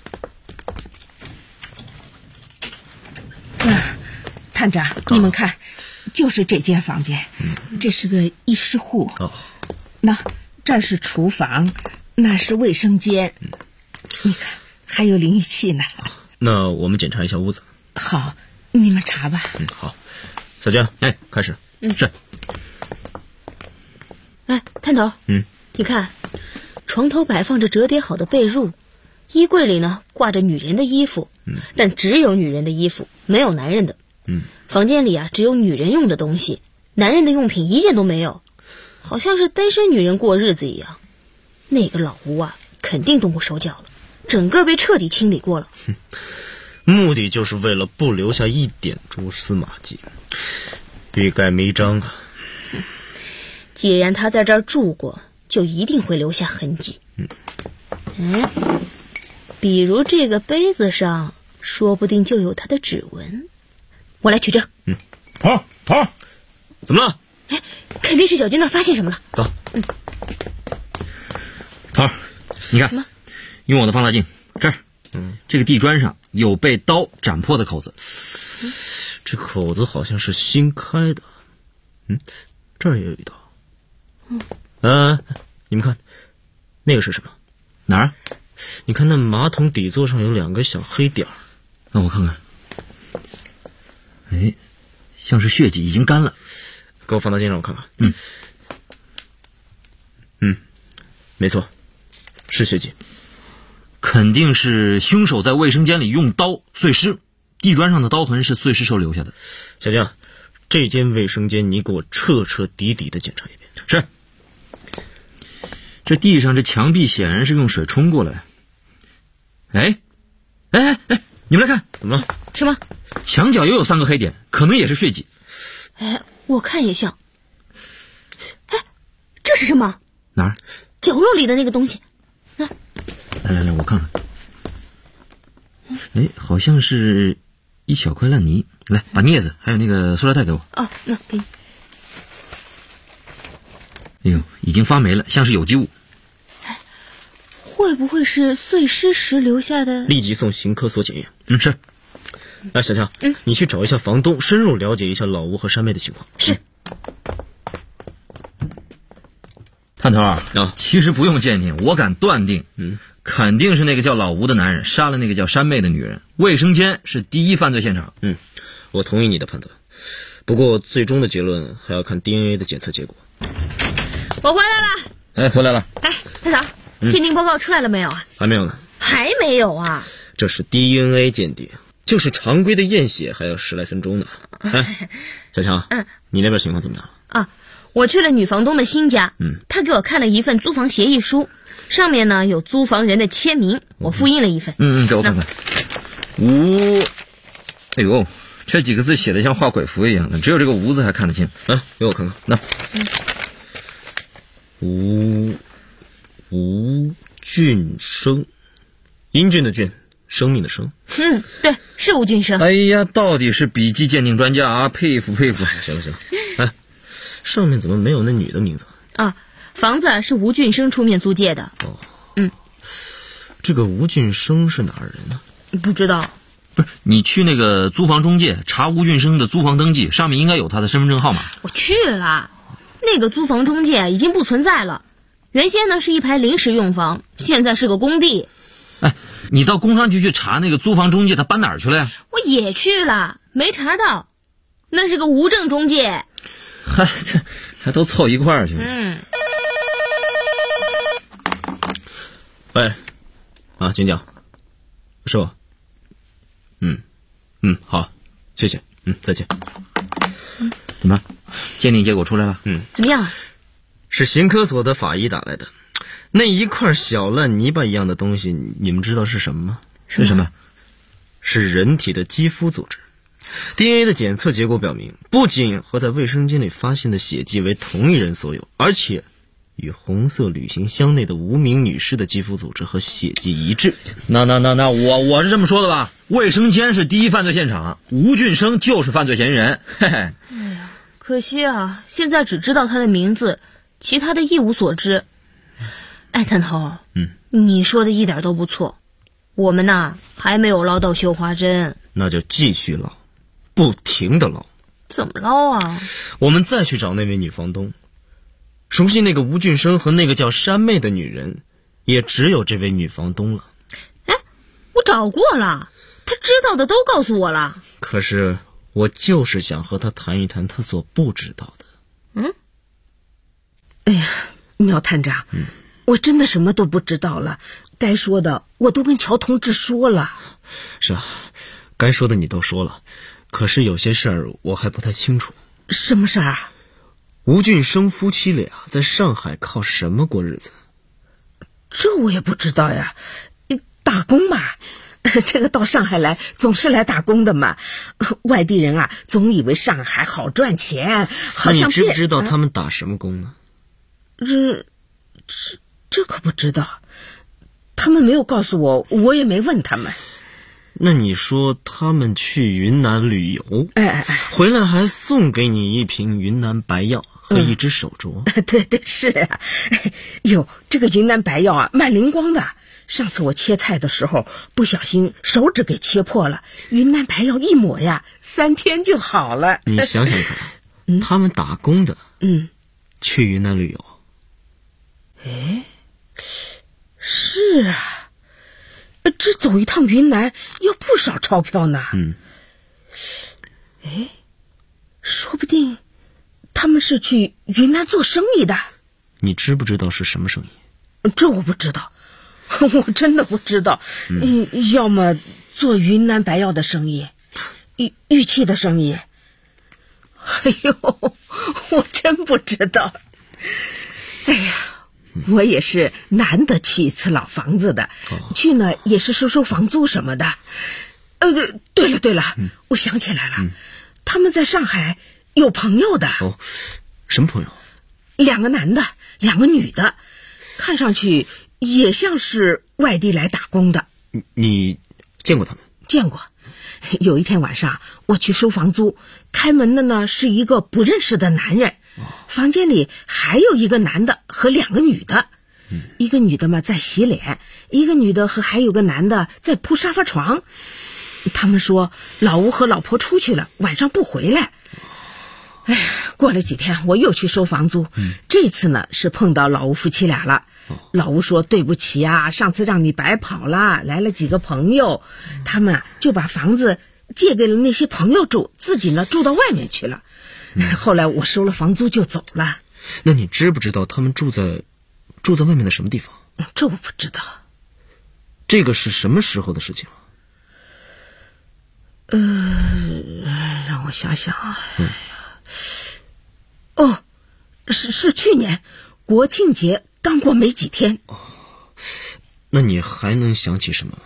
探长，你们看，就是这间房间，这是个1室户。那这是厨房，那是卫生间。你看， 还有淋浴器呢。 那我们检查一下屋子。 好，你们查吧。 好。小娟，开始。 是。探头。你看，床头摆放着折叠好的被褥，衣柜里呢挂着女人的衣服，但只有女人的衣服，没有男人的。房间里只有女人用的东西，男人的用品一件都没有，好像是单身女人过日子一样。那个老屋肯定动过手脚了，整个被彻底清理过了。 目的就是为了不留下一点蛛丝马迹，欲盖弥彰啊。 既然他在这儿住过，就一定会留下痕迹。比如这个杯子上，说不定就有他的指纹。我来取证。 好，怎么了？ 肯定是小军那儿发现什么了。 走。 头儿，你看，用我的放大镜，这儿，这个地砖上有被刀斩破的口子。 这口子好像是新开的。这儿也有一刀。你们看，那个是什么？ 哪儿？ 你看那马桶底座上有2个小黑点儿。 让我看看。像是血迹，已经干了。 给我放大镜让我看看。没错，是血迹。 肯定是凶手在卫生间里用刀碎尸，地砖上的刀痕是碎尸时候留下的。 小江，这间卫生间你给我彻彻底底的检查一遍。 是。这地上这墙壁显然是用水冲过来。你们来看。 怎么了？ 什么？ 墙角又有3个黑点，可能也是血迹。 我看也像。这是什么？ 哪儿？ 角落里的那个东西。 来，我看看。好像是一小块烂泥。来，把镊子还有那个塑料袋给我。 那给你。 已经发霉了，像是有机物。 会不会是碎尸时留下的？ 立即送刑科所检验。 是。 小强，你去找一下房东，深入了解一下老吴和山妹的情况。 是。 探头其实不用鉴定，我敢断定，肯定是那个叫老吴的男人杀了那个叫山妹的女人。卫生间是第一犯罪现场。 我同意你的判断，不过最终的结论还要看 DNA 的检测结果。 我回来了。 回来了。 探长，鉴定报告出来了没有啊？ 还没有呢。 还没有啊？ 这是 DNA 鉴定，就是常规的验血还要10来分钟呢。小强，你那边情况怎么样了？ 我去了女房东的新家，他给我看了一份租房协议书，上面呢有租房人的签名，我复印了一份。 给我看看。这几个字写的像画鬼符一样的，只有这个吴字还看得清。 给我看看。那吴俊生，英俊的俊，生命的生。 对，是吴俊生。 到底是笔迹鉴定专家啊，佩服。 行了，上面怎么没有那女的名字房子是吴俊生出面租借的。 这个吴俊生是哪儿人呢？ 不知道。 不是，你去那个租房中介查吴俊生的租房登记，上面应该有他的身份证号码。 我去了，那个租房中介已经不存在了，原先呢是一排临时用房，现在是个工地。 你到工商局去查那个租房中介他搬哪儿去了呀？ 我也去了，没查到，那是个无证中介。 还都凑一块儿去。 喂，金江，是我。好，谢谢。再见。 怎么，鉴定结果出来了？ 怎么样啊？ 是刑科所的法医打来的。那一块小烂泥巴一样的东西，你们知道是什么吗？ 是什么？ 是人体的肌肤组织。DNA 的检测结果表明，不仅和在卫生间里发现的血迹为同一人所有，而且与红色旅行箱内的吴名女士的肌肤组织和血迹一致。 那我是这么说的吧？卫生间是第一犯罪现场，吴俊生就是犯罪嫌疑人。 可惜现在只知道他的名字，其他的一无所知。探头，你说的一点都不错，我们还没有捞到绣花针。 那就继续捞，不停的捞。 怎么捞啊？ 我们再去找那位女房东，熟悉那个吴俊生和那个叫山妹的女人，也只有这位女房东了。 我找过了，他知道的都告诉我了。 可是我就是想和他谈一谈他所不知道的。 哎呀，苗探长，我真的什么都不知道了，该说的我都跟乔同志说了。 是啊，该说的你都说了，可是有些事儿我还不太清楚。 什么事儿啊？ 吴俊生夫妻俩在上海靠什么过日子？ 这我也不知道呀，打工嘛。这个到上海来总是来打工的嘛，外地人啊总以为上海好赚钱，好像。 那你知不知道他们打什么工呢？ 这可不知道，他们没有告诉我，我也没问他们。 那你说他们去云南旅游，回来还送给你一瓶云南白药和一只手镯。 对，是啊。哟，这个云南白药啊蛮灵光的，上次我切菜的时候不小心手指给切破了，云南白药一抹呀，3天就好了。 你想想看，他们打工的去云南旅游。 是啊，这走一趟云南要不少钞票呢。说不定他们是去云南做生意的。 你知不知道是什么生意？ 这我不知道，我真的不知道。要么做云南白药的生意，玉器的生意。哎呦，我真不知道。哎呀，我也是难得去一次老房子的，去呢也是收房租什么的。对了，我想起来了，他们在上海有朋友的。 什么朋友 ？2个男的，2个女的，看上去也像是外地来打工的。 你见过他们？ 见过。有一天晚上我去收房租，开门的呢是一个不认识的男人，房间里还有一个男的和2个女的。一个女的嘛在洗脸，一个女的和还有个男的在铺沙发床。他们说老吴和老婆出去了，晚上不回来。哎呀，过了几天我又去收房租，这次呢是碰到老吴夫妻俩了。老吴说对不起啊，上次让你白跑了，来了几个朋友，他们就把房子借给了那些朋友住，自己呢住到外面去了。后来我收了房租就走了。 那你知不知道他们住在外面的什么地方？ 这我不知道。 这个是什么时候的事情？ 让我想想啊。是去年国庆节刚过没几天。 那你还能想起什么吗？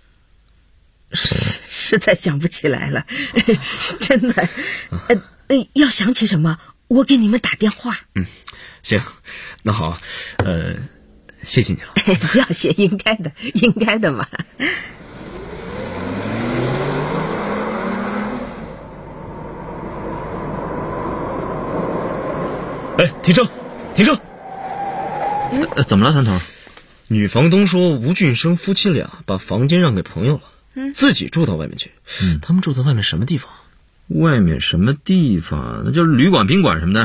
实在想不起来了，真的。要想起什么我给你们打电话。 行，那好，谢谢你了。 不要谢，应该的嘛。 停车！ 怎么了，探头？ 女房东说吴俊生夫妻俩把房间让给朋友了，自己住到外面去。他们住在外面什么地方？ 外面什么地方？那就是旅馆、宾馆什么的。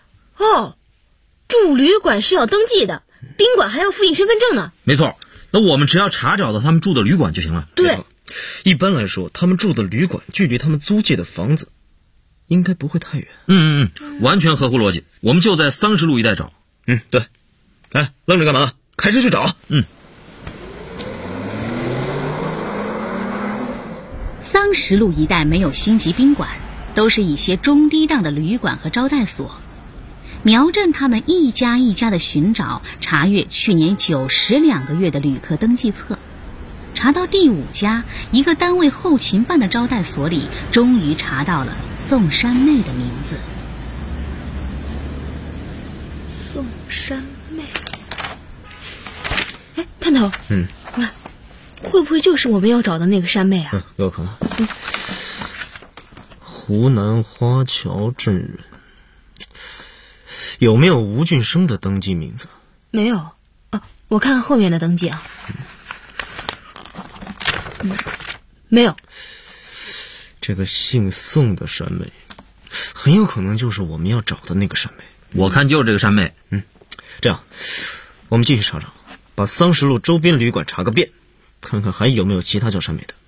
住旅馆是要登记的，宾馆还要复印身份证呢。 没错，那我们只要查找到他们住的旅馆就行了。 对， 一般来说，他们住的旅馆距离他们租借的房子应该不会太远。 完全合乎逻辑。我们就在桑石路一带找。 对。愣着干嘛？开车去找。 桑石路一带没有星级宾馆，都是一些中低档的旅馆和招待所。苗振他们一家一家的寻找，查阅去年9、10、2个月的旅客登记册，查到第5家，一个单位后勤办的招待所里，终于查到了宋山妹的名字。 宋山妹。探头，会不会就是我们要找的那个山妹啊？ 有可能。湖南花桥镇人，有没有吴俊生的登记名字？ 没有。我看后面的登记啊。没有。 这个姓宋的山妹，很有可能就是我们要找的那个山妹。 我看就是这个山妹。 这样，我们继续查找，把桑石路周边旅馆查个遍， 看看还有没有其他叫山妹的。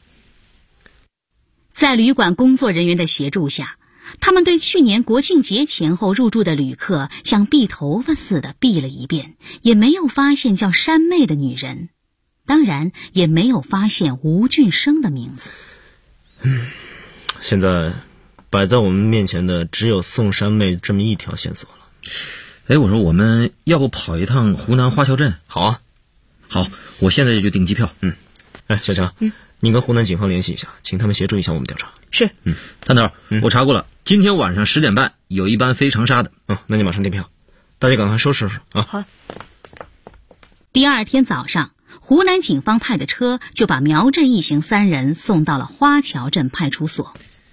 在旅馆工作人员的协助下，他们对去年国庆节前后入住的旅客像避头发似的避了一遍，也没有发现叫山妹的女人，当然也没有发现吴俊生的名字。 现在摆在我们面前的只有宋山妹这么一条线索了。 哎，我说我们要不跑一趟湖南花桥镇？ 好啊， 好，我现在就订机票。 哎，小强，你跟湖南警方联系一下，请他们协助一下我们调查。 是。 探头，我查过了，今天晚上10点半有一班飞长沙的。 那你马上订票，大家赶快收拾收拾啊。 好。 第二天早上，湖南警方派的车就把苗振一行3人送到了花桥镇派出所。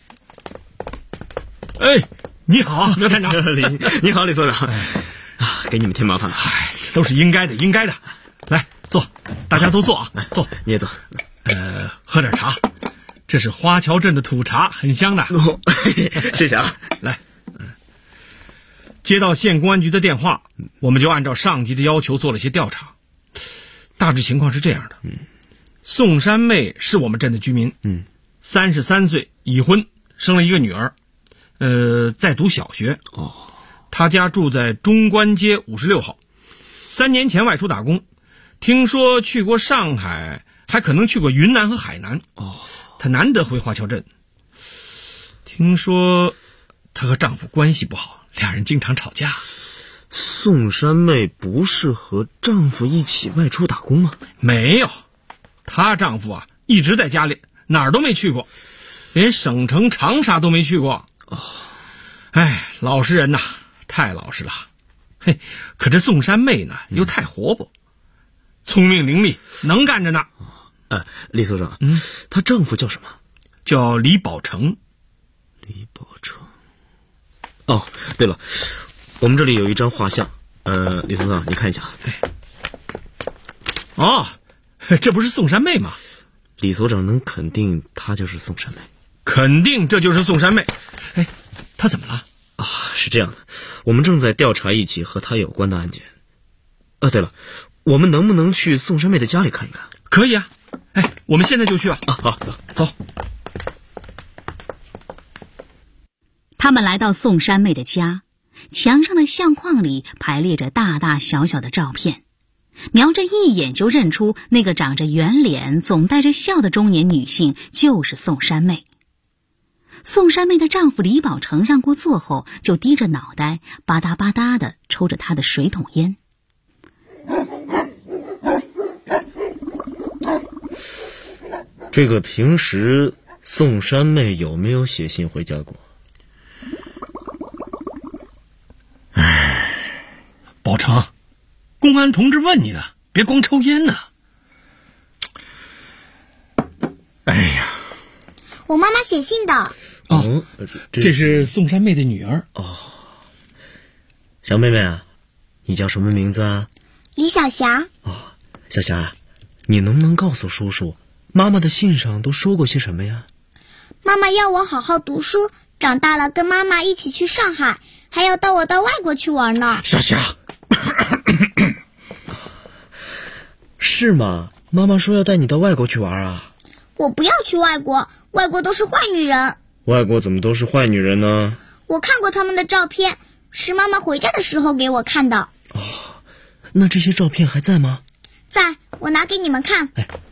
哎，你好，苗探长。 你好，李所长。给你们添麻烦了。 都是应该的，应该的。来坐，大家都坐啊，坐。 你也坐。 喝点茶，这是花桥镇的土茶，很香的。 谢谢啊。 来，接到县公安局的电话，我们就按照上级的要求做了些调查。大致情况是这样的，宋山妹是我们镇的居民，33岁，已婚，生了一个女儿，在读小学。她家住在中关街56号，3年前外出打工，听说去过上海，还可能去过云南和海南。她难得回花桥镇，听说她和丈夫关系不好，俩人经常吵架。 宋山妹不是和丈夫一起外出打工吗？ 没有，她丈夫一直在家里，哪儿都没去过，连省城长沙都没去过。老实人呐，太老实了。嘿，可这宋山妹呢，又太活泼，聪明伶俐，能干着呢。 李所长，她丈夫叫什么？ 叫李宝成。 李宝成。对了，我们这里有一张画像，李所长，你看一下。 这不是宋山妹吗？ 李所长能肯定她就是宋山妹？ 肯定这就是宋山妹。她怎么了？ 是这样的，我们正在调查一起和她有关的案件。对了，我们能不能去宋山妹的家里看一看？ 可以啊。我们现在就去啊。 好，走。 他们来到宋山妹的家，墙上的相框里排列着大大小小的照片。苗振一眼就认出那个长着圆脸、总带着笑的中年女性就是宋山妹。宋山妹的丈夫李宝成让过座后，就低着脑袋吧嗒吧嗒地抽着他的水桶烟。 这个平时宋山妹有没有写信回家过？ 宝成，公安同志问你呢，别光抽烟呢。 我妈妈写信的。 这是宋山妹的女儿。 小妹妹啊，你叫什么名字啊？ 李小霞。 小霞，你能不能告诉叔叔，妈妈的信上都说过些什么呀？ 妈妈要我好好读书，长大了跟妈妈一起去上海，还要带我到外国去玩呢。 小霞，是吗？妈妈说要带你到外国去玩啊。 我不要去外国，外国都是坏女人。 外国怎么都是坏女人呢？ 我看过他们的照片，是妈妈回家的时候给我看的。 那这些照片还在吗？ 在，我拿给你们看。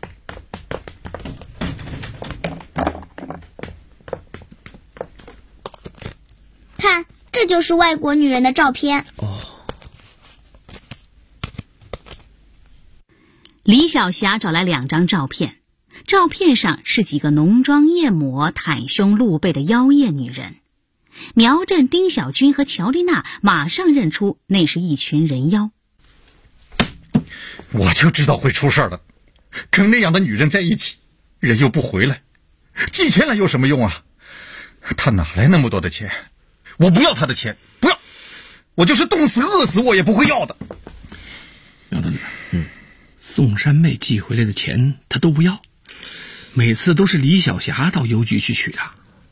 看，这就是外国女人的照片。 李小霞找来2张照片，照片上是几个浓妆艳抹、袒胸露背的妖艳女人。苗振、丁小军和乔丽娜马上认出那是一群人妖。 我就知道会出事的，跟那样的女人在一起，人又不回来，寄钱来有什么用啊？他哪来那么多的钱？我不要他的钱，不要，我就是冻死饿死我也不会要的。 苗大女，宋山妹寄回来的钱他都不要，每次都是李小霞到邮局去取的。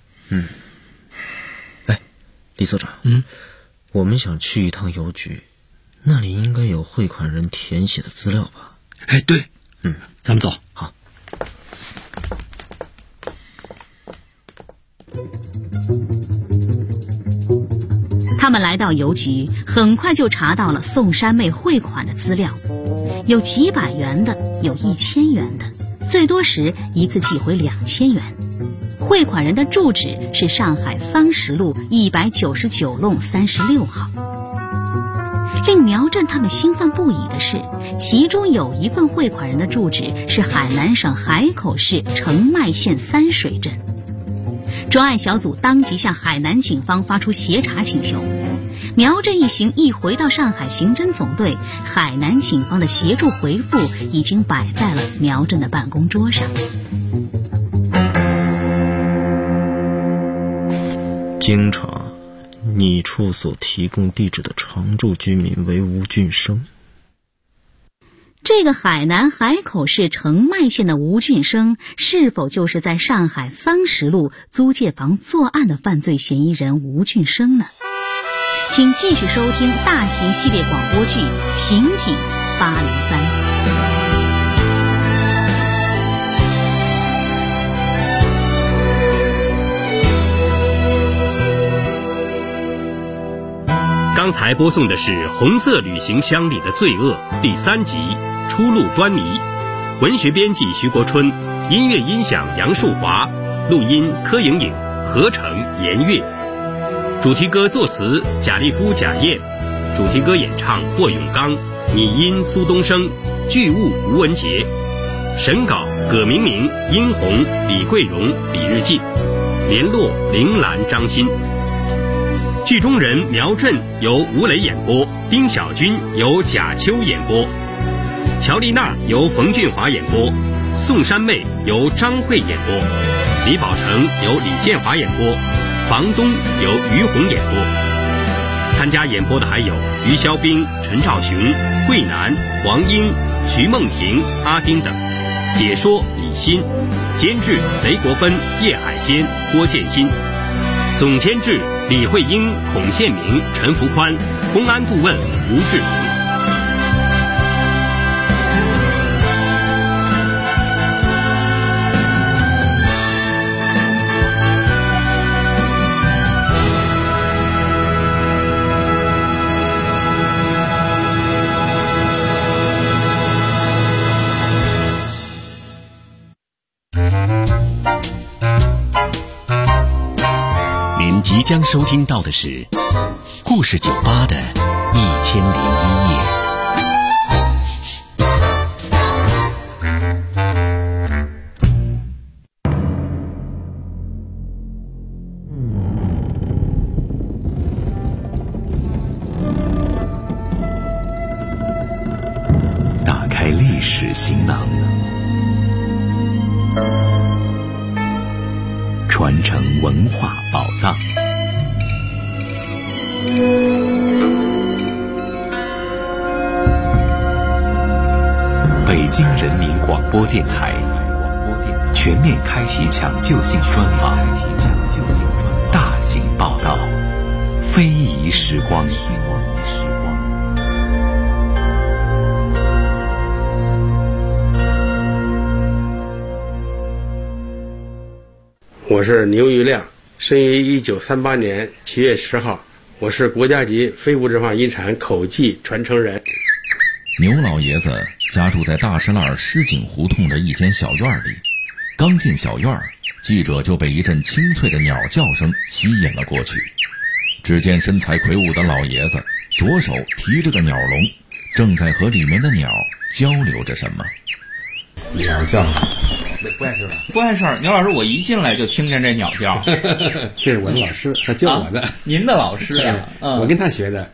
李所长，我们想去一趟邮局，那里应该有汇款人填写的资料吧？ 对， 咱们走。 好。 他们来到邮局，很快就查到了宋山妹汇款的资料，有几百元的，有1000元的，最多时一次寄回2000元。汇款人的住址是上海桑石路199弄36号。令苗振他们兴奋不已的是，其中有一份汇款人的住址是海南省海口市澄迈县三水镇。专案小组当即向海南警方发出协查请求。苗振一行一回到上海刑侦总队，海南警方的协助回复已经摆在了苗振的办公桌上。 经查，你处所提供地址的常住居民为吴俊生。 这个海南海口市澄迈县的吴俊生，是否就是在上海桑石路租界房作案的犯罪嫌疑人吴俊生呢？请继续收听大型系列广播剧《刑警803》。 刚才播送的是《红色旅行箱里的罪恶》第3集《初露端倪》，文学编辑徐国春，音乐音响杨树华，录音柯莹莹，合成严月。主题歌作词贾立夫、贾燕，主题歌演唱霍永刚，拟音苏东升，剧务吴文杰，审稿葛明明、殷红、李桂荣、李日进，联络铃兰、张欣。剧中人苗振由吴磊演播，丁小军由贾秋演播，乔丽娜由冯俊华演播，宋山妹由张慧演播，李宝成由李建华演播，房东由于红演播。参加演播的还有于肖兵、陈兆雄、桂南、王英、徐梦婷、阿丁等。解说李欣，监制雷国芬、叶海坚、郭建新，总监制李慧英、孔宪明、陈福宽，公安顾问吴志明。 即将收听到的是故事酒吧的1001夜。打开历史行囊，传承文化宝藏。北京人民广播电台全面开启抢救性专访，大型报道，非遗时光。 我是牛玉亮，生于1938年7月10号，我是国家级非物质文化遗产口技传承人。 牛老爷子家住在大石栏狮井胡同的一间小院里，刚进小院，记者就被一阵清脆的鸟叫声吸引了过去。只见身材魁梧的老爷子左手提着个鸟笼，正在和里面的鸟交流着什么。 鸟叫不碍事吧？ 不碍事儿。牛老师，我一进来就听见这鸟叫。 这是我的老师，他教我的。 您的老师啊？ 我跟他学的。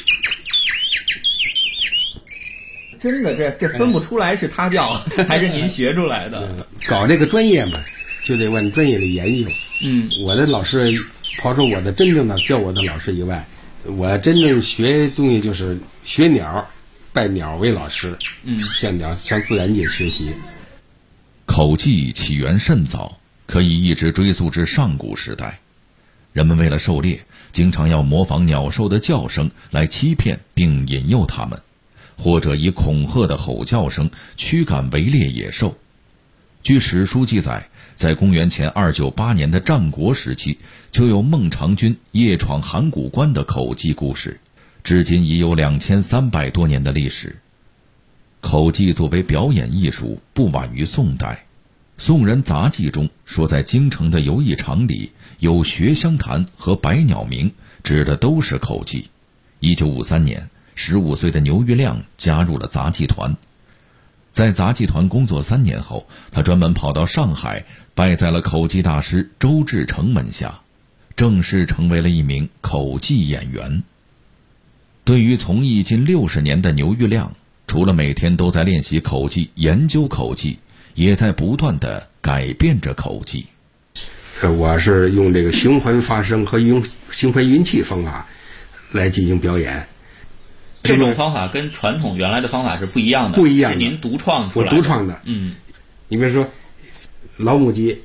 真的，这分不出来是他叫还是您学出来的。 搞这个专业嘛，就得往专业里研究。我的老师，刨出我的真正的教我的老师以外，我真正学东西就是学鸟，拜鸟为老师。向自然界学习。 口技起源甚早，可以一直追溯至上古时代。人们为了狩猎，经常要模仿鸟兽的叫声来欺骗并引诱它们， 或者以恐吓的吼叫声驱赶围猎野兽。据史书记载，在公元前298年的战国时期，就有孟尝君夜闯函谷关的口技故事，至今已有2300多年的历史。口技作为表演艺术，不晚于宋代。宋人杂记中说，在京城的游艺场里有学香坛和百鸟鸣，指的都是口技。1953年，15岁的牛玉亮加入了杂技团。在杂技团工作3年后，他专门跑到上海，拜在了口技大师周志成门下，正式成为了一名口技演员。对于从艺近60年的牛玉亮，除了每天都在练习口技、研究口技，也在不断地改变着口技。 我是用这个循环发声和用循环运气方法来进行表演。 这种方法跟传统原来的方法是不一样的， 不一样的， 是您独创出来的。 我独创的。你比如说老母鸡，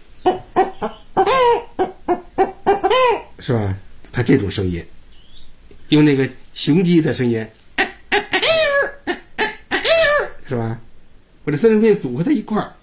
是吧？它这种声音，用那个雄鸡的声音，是吧？我这三声片组合在一块儿，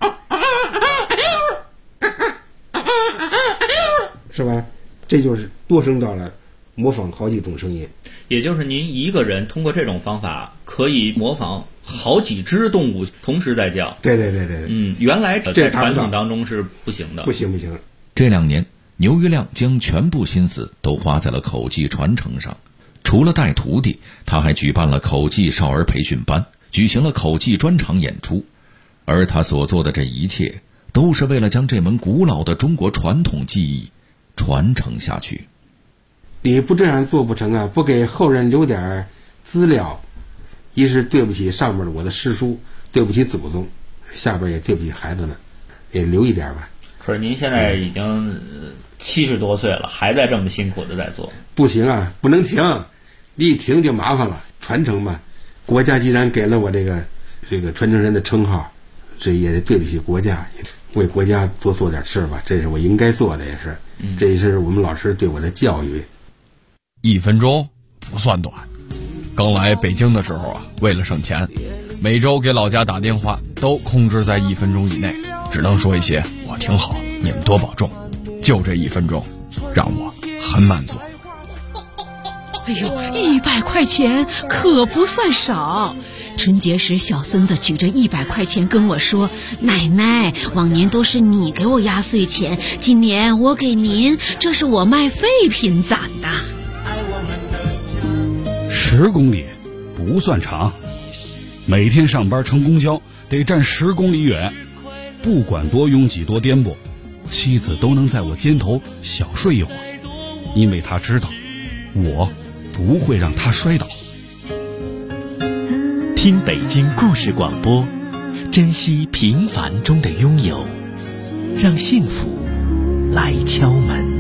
是吧？这就是多声道了，模仿好几种声音。 也就是您一个人通过这种方法可以模仿好几只动物同时在叫。 对。 原来在传统当中是不行的。 不行。 这2年，牛玉亮将全部心思都花在了口技传承上。除了带徒弟，他还举办了口技少儿培训班，举行了口技专场演出。而他所做的这一切，都是为了将这门古老的中国传统技艺传承下去。 你不这样做不成啊！不给后人留点资料，一是对不起上面的我的师叔，对不起祖宗，下边也对不起孩子们，也留一点吧。 可是您现在已经70多岁了，还在这么辛苦的在做。 不行啊，不能停，一停就麻烦了。传承嘛，国家既然给了我这个传承人的称号，这也得对得起国家，为国家多做点事吧，这是我应该做的，也是，这也是我们老师对我的教育。 1分钟不算短，刚来北京的时候啊，为了省钱，每周给老家打电话都控制在1分钟以内，只能说一些我挺好，你们多保重，就这1分钟，让我很满足。 哎呦，100块钱可不算少。春节时，小孙子举着100块钱跟我说：“奶奶，往年都是你给我压岁钱，今年我给您，这是我卖废品攒的。 ”10公里不算长，每天上班乘公交得站10公里远，不管多拥挤多颠簸，妻子都能在我肩头小睡一会儿，因为她知道我不会让她摔倒。 听北京故事广播，珍惜平凡中的拥有，让幸福来敲门。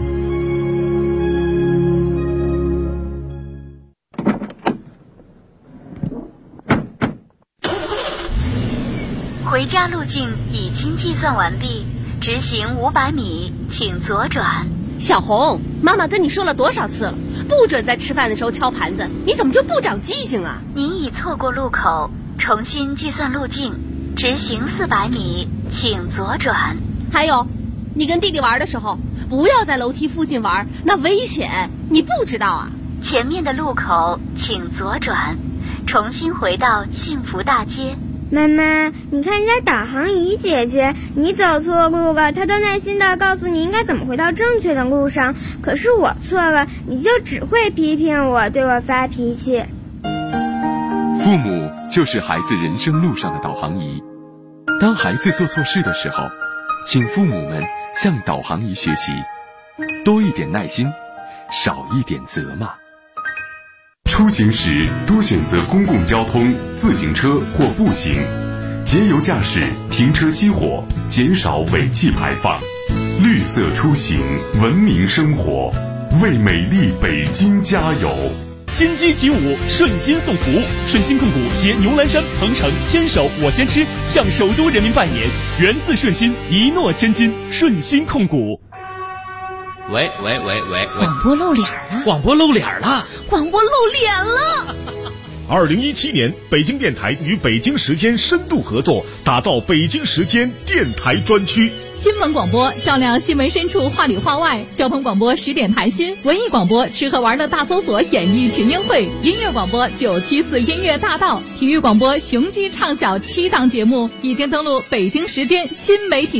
回家路径已经计算完毕，直行500米，请左转。 小红，妈妈跟你说了多少次了，不准在吃饭的时候敲盘子，你怎么就不长记性啊？ 您已错过路口，重新计算路径，直行400米，请左转。 还有，你跟弟弟玩的时候，不要在楼梯附近玩，那危险，你不知道啊？ 前面的路口请左转，重新回到幸福大街。 妈妈，你看人家导航仪姐姐，你走错路了，她都耐心地告诉你应该怎么回到正确的路上，可是我错了，你就只会批评我，对我发脾气。 父母就是孩子人生路上的导航仪，当孩子做错事的时候，请父母们向导航仪学习，多一点耐心，少一点责骂。 出行时多选择公共交通、自行车或步行，节油驾驶，停车熄火，减少尾气排放。绿色出行，文明生活，为美丽北京加油！ 金鸡起舞，顺心送福。顺心控股携牛栏山、鹏程牵手我先吃，向首都人民拜年，源自顺心，一诺千金。顺心控股。 喂， 广播露脸了！ 广播露脸了！ 广播露脸了！ 2017年，北京电台与北京时间深度合作，打造北京时间电台专区。 新闻广播照亮新闻深处，话里话外；交通广播10点谈心，文艺广播吃喝玩乐大搜索演艺群英会，音乐广播974音乐大道，体育广播雄鸡唱晓7档节目已经登陆北京时间新媒体。